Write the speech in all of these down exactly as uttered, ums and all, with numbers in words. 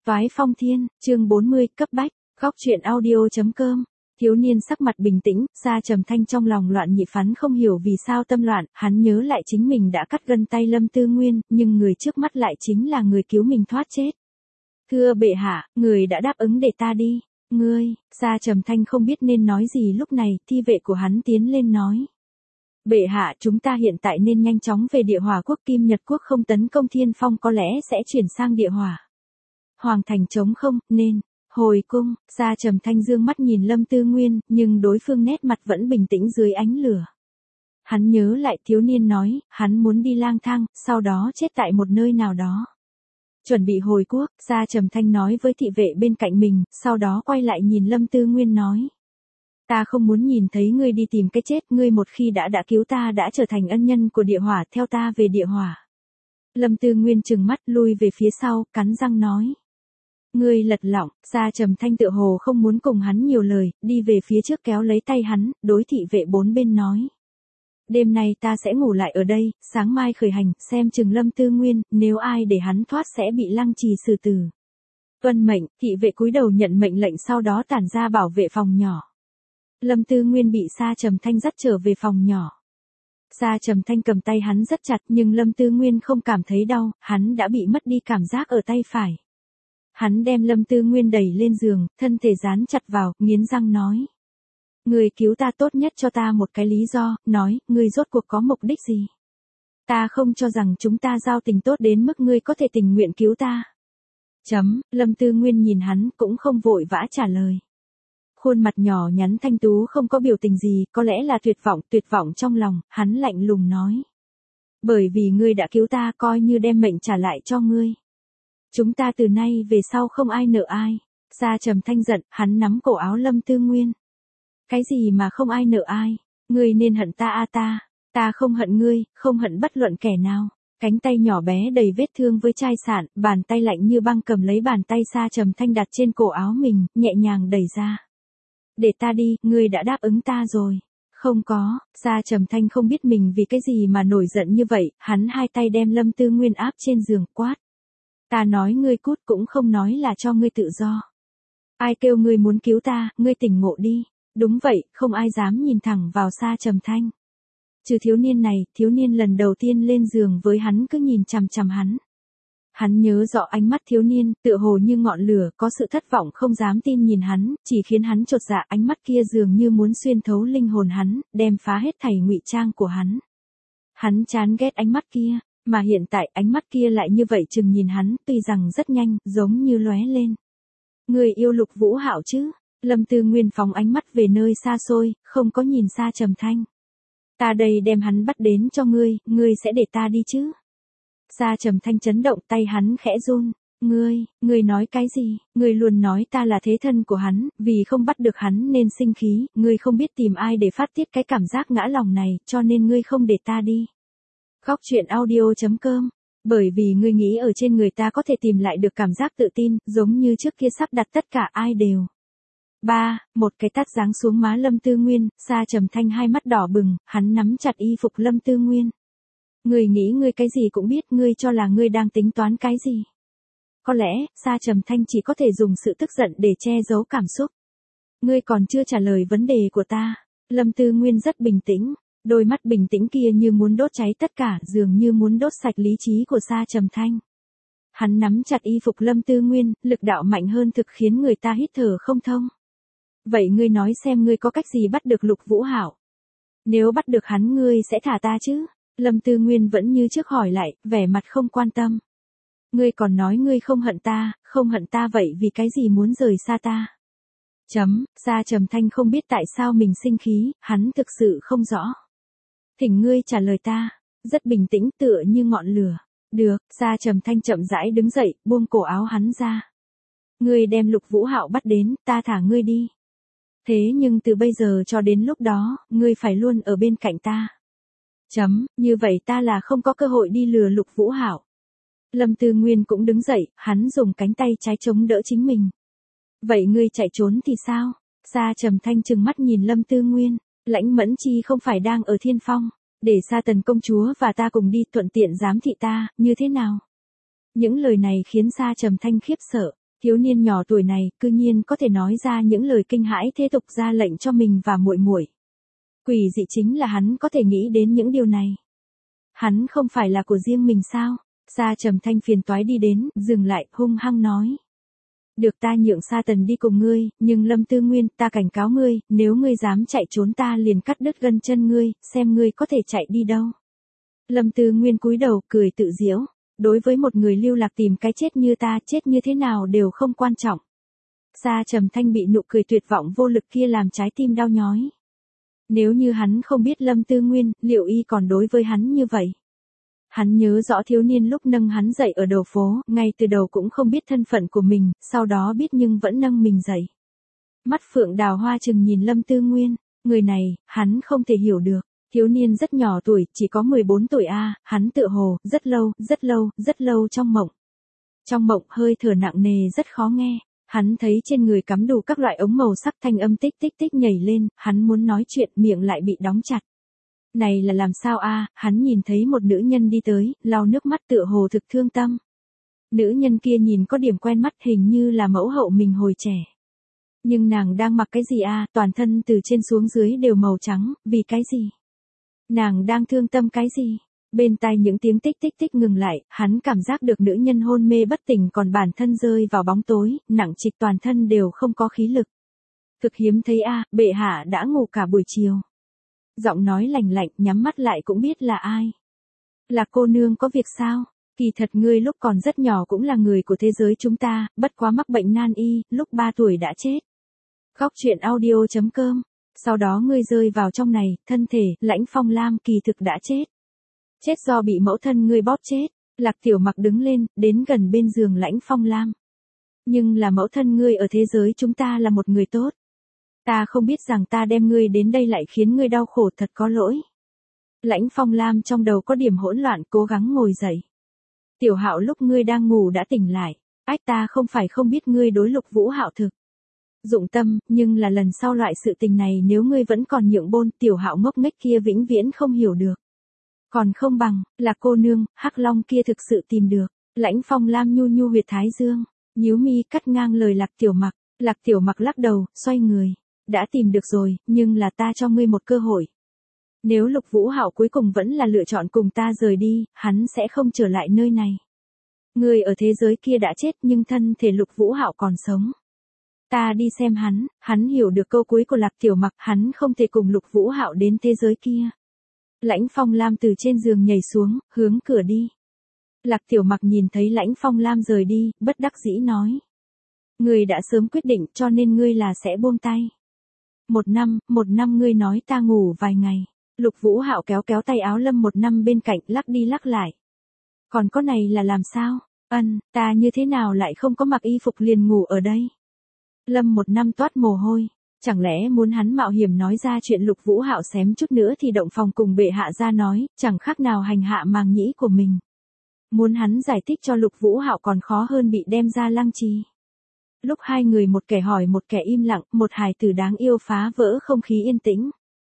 Toái Phong Thiên, chương bốn mươi, cấp bách, góc truyện audio.com. Thiếu niên sắc mặt bình tĩnh, Sa Trầm Thanh trong lòng loạn nhị phán không hiểu vì sao tâm loạn, hắn nhớ lại chính mình đã cắt gân tay Lâm Tư Nguyên, nhưng người trước mắt lại chính là người cứu mình thoát chết. Thưa bệ hạ, người đã đáp ứng để ta đi. Ngươi, Sa Trầm Thanh không biết nên nói gì lúc này, thi vệ của hắn tiến lên nói. Bệ hạ, chúng ta hiện tại nên nhanh chóng về địa hỏa quốc, Kim Nhật quốc không tấn công Thiên Phong có lẽ sẽ chuyển sang địa hỏa. Hoàng thành trống không, nên, hồi cung. Sa Trầm Thanh dương mắt nhìn Lâm Tư Nguyên, nhưng đối phương nét mặt vẫn bình tĩnh dưới ánh lửa. Hắn nhớ lại thiếu niên nói, hắn muốn đi lang thang, sau đó chết tại một nơi nào đó. Chuẩn bị hồi quốc, Sa Trầm Thanh nói với thị vệ bên cạnh mình, sau đó quay lại nhìn Lâm Tư Nguyên nói. Ta không muốn nhìn thấy ngươi đi tìm cái chết, ngươi một khi đã đã cứu ta đã trở thành ân nhân của địa hỏa, theo ta về địa hỏa. Lâm Tư Nguyên trừng mắt lui về phía sau, cắn răng nói. Ngươi lật lọng. Sa Trầm Thanh tựa hồ không muốn cùng hắn nhiều lời, đi về phía trước kéo lấy tay hắn, đối thị vệ bốn bên nói. Đêm nay ta sẽ ngủ lại ở đây, sáng mai khởi hành, xem chừng Lâm Tư Nguyên, nếu ai để hắn thoát sẽ bị lăng trì xử tử. Tuân mệnh, thị vệ cúi đầu nhận mệnh lệnh sau đó tản ra bảo vệ phòng nhỏ. Lâm Tư Nguyên bị Sa Trầm Thanh dắt trở về phòng nhỏ. Sa Trầm Thanh cầm tay hắn rất chặt nhưng Lâm Tư Nguyên không cảm thấy đau, hắn đã bị mất đi cảm giác ở tay phải. Hắn đem Lâm Tư Nguyên đẩy lên giường, thân thể dán chặt vào, nghiến răng nói. Ngươi cứu ta tốt nhất cho ta một cái lý do, nói, ngươi rốt cuộc có mục đích gì? Ta không cho rằng chúng ta giao tình tốt đến mức ngươi có thể tình nguyện cứu ta. Chấm, Lâm Tư Nguyên nhìn hắn cũng không vội vã trả lời. Khuôn mặt nhỏ nhắn thanh tú không có biểu tình gì, có lẽ là tuyệt vọng, tuyệt vọng trong lòng, hắn lạnh lùng nói. Bởi vì ngươi đã cứu ta coi như đem mệnh trả lại cho ngươi. Chúng ta từ nay về sau không ai nợ ai. Sa Trầm Thanh giận, hắn nắm cổ áo Lâm Tư Nguyên. Cái gì mà không ai nợ ai? Ngươi nên hận ta a ta. Ta không hận ngươi, không hận bất luận kẻ nào. Cánh tay nhỏ bé đầy vết thương với chai sạn, bàn tay lạnh như băng cầm lấy bàn tay Sa Trầm Thanh đặt trên cổ áo mình, nhẹ nhàng đẩy ra. Để ta đi, ngươi đã đáp ứng ta rồi. Không có, Sa Trầm Thanh không biết mình vì cái gì mà nổi giận như vậy, hắn hai tay đem Lâm Tư Nguyên áp trên giường quát. Ta nói ngươi cút cũng không nói là cho ngươi tự do. Ai kêu ngươi muốn cứu ta, ngươi tỉnh ngộ đi. Đúng vậy, không ai dám nhìn thẳng vào Sa Trầm Thanh. Trừ thiếu niên này, thiếu niên lần đầu tiên lên giường với hắn cứ nhìn chằm chằm hắn. Hắn nhớ rõ ánh mắt thiếu niên, tựa hồ như ngọn lửa, có sự thất vọng không dám tin nhìn hắn, chỉ khiến hắn chột dạ, ánh mắt kia dường như muốn xuyên thấu linh hồn hắn, đem phá hết thảy ngụy trang của hắn. Hắn chán ghét ánh mắt kia, mà hiện tại ánh mắt kia lại như vậy chừng nhìn hắn, tuy rằng rất nhanh, giống như lóe lên. Người yêu Lục Vũ Hạo chứ? Lâm Tư Nguyên phóng ánh mắt về nơi xa xôi, không có nhìn Sa Trầm Thanh. Ta đây đem hắn bắt đến cho ngươi, ngươi sẽ để ta đi chứ? Sa Trầm Thanh chấn động, tay hắn khẽ run. Ngươi, ngươi nói cái gì? Ngươi luôn nói ta là thế thân của hắn, vì không bắt được hắn nên sinh khí, ngươi không biết tìm ai để phát tiết cái cảm giác ngã lòng này, cho nên ngươi không để ta đi. Góc truyện audio.com. Bởi vì ngươi nghĩ ở trên người ta có thể tìm lại được cảm giác tự tin, giống như trước kia sắp đặt tất cả ai đều. Ba, một cái tát giáng xuống má Lâm Tư Nguyên, Sa Trầm Thanh hai mắt đỏ bừng, hắn nắm chặt y phục Lâm Tư Nguyên. Ngươi nghĩ ngươi cái gì cũng biết, ngươi cho là ngươi đang tính toán cái gì? Có lẽ, Sa Trầm Thanh chỉ có thể dùng sự tức giận để che giấu cảm xúc. Ngươi còn chưa trả lời vấn đề của ta. Lâm Tư Nguyên rất bình tĩnh, đôi mắt bình tĩnh kia như muốn đốt cháy tất cả, dường như muốn đốt sạch lý trí của Sa Trầm Thanh. Hắn nắm chặt y phục Lâm Tư Nguyên, lực đạo mạnh hơn thực khiến người ta hít thở không thông. Vậy ngươi nói xem ngươi có cách gì bắt được Lục Vũ Hạo? Nếu bắt được hắn ngươi sẽ thả ta chứ? Lâm Tư Nguyên vẫn như trước hỏi lại, vẻ mặt không quan tâm. Ngươi còn nói ngươi không hận ta, không hận ta vậy vì cái gì muốn rời xa ta? Chấm, Sa Trầm Thanh không biết tại sao mình sinh khí, hắn thực sự không rõ. Thỉnh ngươi trả lời ta, rất bình tĩnh tựa như ngọn lửa. Được, Sa Trầm Thanh chậm rãi đứng dậy, buông cổ áo hắn ra. Ngươi đem Lục Vũ Hạo bắt đến, ta thả ngươi đi. Thế nhưng từ bây giờ cho đến lúc đó, ngươi phải luôn ở bên cạnh ta. Chấm, như vậy ta là không có cơ hội đi lừa Lục Vũ Hạo. Lâm Tư Nguyên cũng đứng dậy, hắn dùng cánh tay trái chống đỡ chính mình. Vậy ngươi chạy trốn thì sao? Sa Trầm Thanh trừng mắt nhìn Lâm Tư Nguyên, Lãnh Mẫn Chi không phải đang ở Thiên Phong, để Sa Tần công chúa và ta cùng đi thuận tiện giám thị ta, như thế nào? Những lời này khiến Sa Trầm Thanh khiếp sợ, Thiếu niên nhỏ tuổi này, cư nhiên có thể nói ra những lời kinh hãi thế tục ra lệnh cho mình và muội muội. Quỷ dị chính là hắn có thể nghĩ đến những điều này. Hắn không phải là của riêng mình sao? Sa Trầm Thanh phiền toái đi đến, dừng lại, hung hăng nói. Được ta nhượng Sa Tần đi cùng ngươi, nhưng Lâm Tư Nguyên, ta cảnh cáo ngươi, nếu ngươi dám chạy trốn ta liền cắt đứt gân chân ngươi, xem ngươi có thể chạy đi đâu. Lâm Tư Nguyên cúi đầu, cười tự giễu. Đối với một người lưu lạc tìm cái chết như ta, chết như thế nào đều không quan trọng. Sa Trầm Thanh bị nụ cười tuyệt vọng vô lực kia làm trái tim đau nhói. Nếu như hắn không biết Lâm Tư Nguyên, liệu y còn đối với hắn như vậy? Hắn nhớ rõ thiếu niên lúc nâng hắn dậy ở đầu phố, ngay từ đầu cũng không biết thân phận của mình, sau đó biết nhưng vẫn nâng mình dậy. Mắt phượng đào hoa chừng nhìn Lâm Tư Nguyên, người này, hắn không thể hiểu được. Thiếu niên rất nhỏ tuổi, chỉ có mười bốn tuổi a, à, hắn tựa hồ, rất lâu, rất lâu, rất lâu trong mộng. Trong mộng hơi thở nặng nề rất khó nghe, hắn thấy trên người cắm đủ các loại ống màu sắc thanh âm tích tích tích nhảy lên, hắn muốn nói chuyện miệng lại bị đóng chặt. Này là làm sao a, à, hắn nhìn thấy một nữ nhân đi tới, lau nước mắt tựa hồ thực thương tâm. Nữ nhân kia nhìn có điểm quen mắt hình như là mẫu hậu mình hồi trẻ. Nhưng nàng đang mặc cái gì a, à, toàn thân từ trên xuống dưới đều màu trắng, vì cái gì? Nàng đang thương tâm cái gì? Bên tai những tiếng tích tích tích ngừng lại, hắn cảm giác được nữ nhân hôn mê bất tỉnh còn bản thân rơi vào bóng tối, nặng trịch toàn thân đều không có khí lực. Thực hiếm thấy a, à, bệ hạ đã ngủ cả buổi chiều. Giọng nói lạnh lạnh, nhắm mắt lại cũng biết là ai. Là cô nương có việc sao? Kỳ thật ngươi lúc còn rất nhỏ cũng là người của thế giới chúng ta, bất quá mắc bệnh nan y, lúc ba tuổi đã chết. Góc truyện audio chấm com. Sau đó ngươi rơi vào trong này, thân thể, Lãnh Phong Lam kỳ thực đã chết. Chết do bị mẫu thân ngươi bóp chết. Lạc Tiểu Mặc đứng lên, đến gần bên giường Lãnh Phong Lam. Nhưng là mẫu thân ngươi ở thế giới chúng ta là một người tốt. Ta không biết rằng ta đem ngươi đến đây lại khiến ngươi đau khổ, thật có lỗi. Lãnh Phong Lam trong đầu có điểm hỗn loạn, cố gắng ngồi dậy. Tiểu Hạo lúc ngươi đang ngủ đã tỉnh lại. Ách, ta không phải không biết ngươi đối Lục Vũ Hạo thực dụng tâm, nhưng là lần sau loại sự tình này nếu ngươi vẫn còn nhượng bôn, Tiểu Hạo ngốc nghếch kia vĩnh viễn không hiểu được. Còn không bằng, là cô nương, Hắc Long kia thực sự tìm được. Lãnh Phong Lam nhu nhu huyệt thái dương, nhíu mi cắt ngang lời Lạc Tiểu Mặc. Lạc Tiểu Mặc lắc đầu, xoay người. Đã tìm được rồi, nhưng là ta cho ngươi một cơ hội. Nếu Lục Vũ Hạo cuối cùng vẫn là lựa chọn cùng ta rời đi, hắn sẽ không trở lại nơi này. Ngươi ở thế giới kia đã chết nhưng thân thể Lục Vũ Hạo còn sống. Ta đi xem hắn, hắn hiểu được câu cuối của Lạc Tiểu Mặc, hắn không thể cùng Lục Vũ Hạo đến thế giới kia. Lãnh Phong Lam từ trên giường nhảy xuống, hướng cửa đi. Lạc Tiểu Mặc nhìn thấy Lãnh Phong Lam rời đi, bất đắc dĩ nói. Ngươi đã sớm quyết định cho nên ngươi là sẽ buông tay. Một năm, một năm ngươi nói ta ngủ vài ngày. Lục Vũ Hạo kéo kéo tay áo Lâm một năm bên cạnh, lắc đi lắc lại. Còn có này là làm sao? Ân, ta như thế nào lại không có mặc y phục liền ngủ ở đây? Lâm một năm toát mồ hôi. Chẳng lẽ muốn hắn mạo hiểm nói ra chuyện Lục Vũ Hạo xém chút nữa thì động phòng cùng bệ hạ ra nói, chẳng khác nào hành hạ màng nhĩ của mình. Muốn hắn giải thích cho Lục Vũ Hạo còn khó hơn bị đem ra lăng trì. Lúc hai người một kẻ hỏi một kẻ im lặng, một hài tử đáng yêu phá vỡ không khí yên tĩnh.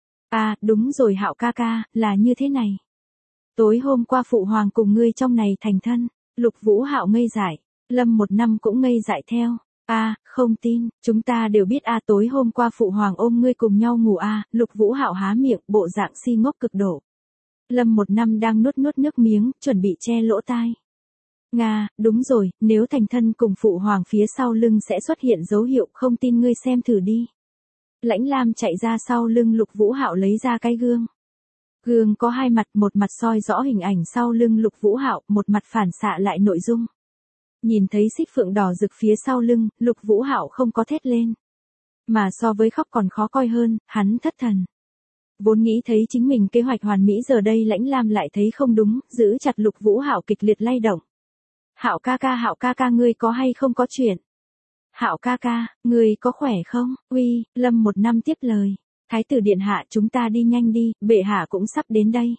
À, đúng rồi Hạo ca ca, là như thế này. Tối hôm qua phụ hoàng cùng ngươi trong này thành thân. Lục Vũ Hạo ngây dại, Lâm một năm cũng ngây dại theo. À, không tin, chúng ta đều biết à, tối hôm qua phụ hoàng ôm ngươi cùng nhau ngủ à, Lục Vũ Hạo há miệng, bộ dạng si ngốc cực độ. Lâm một năm đang nuốt nuốt nước miếng, chuẩn bị che lỗ tai. Nga, đúng rồi, nếu thành thân cùng phụ hoàng phía sau lưng sẽ xuất hiện dấu hiệu, không tin ngươi xem thử đi. Lãnh Lam chạy ra sau lưng Lục Vũ Hạo lấy ra cái gương. Gương có hai mặt, một mặt soi rõ hình ảnh sau lưng Lục Vũ Hạo, một mặt phản xạ lại nội dung. Nhìn thấy xích phượng đỏ rực phía sau lưng, Lục Vũ Hạo không có thét lên. Mà so với khóc còn khó coi hơn, hắn thất thần. Vốn nghĩ thấy chính mình kế hoạch hoàn mỹ giờ đây Lãnh Lam lại thấy không đúng, giữ chặt Lục Vũ Hạo kịch liệt lay động. Hạo ca ca, Hạo ca ca, ngươi có hay không có chuyện? Hạo ca ca, ngươi có khỏe không? Uy, Lâm một năm tiếp lời. Thái tử điện hạ, chúng ta đi nhanh đi, bệ hạ cũng sắp đến đây.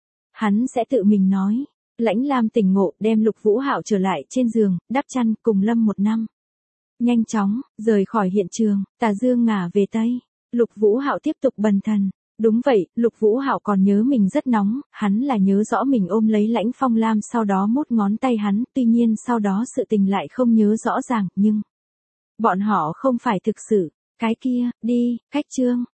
Hắn sẽ tự mình nói. Lãnh Lam tỉnh ngộ, đem Lục Vũ Hạo trở lại trên giường, đắp chăn, cùng Lâm một năm. Nhanh chóng, rời khỏi hiện trường, tà dương ngả về tây. Lục Vũ Hạo tiếp tục bần thần. Đúng vậy, Lục Vũ Hạo còn nhớ mình rất nóng, hắn là nhớ rõ mình ôm lấy Lãnh Phong Lam sau đó mút ngón tay hắn, tuy nhiên sau đó sự tình lại không nhớ rõ ràng, nhưng bọn họ không phải thực sự, cái kia, đi, cách chương.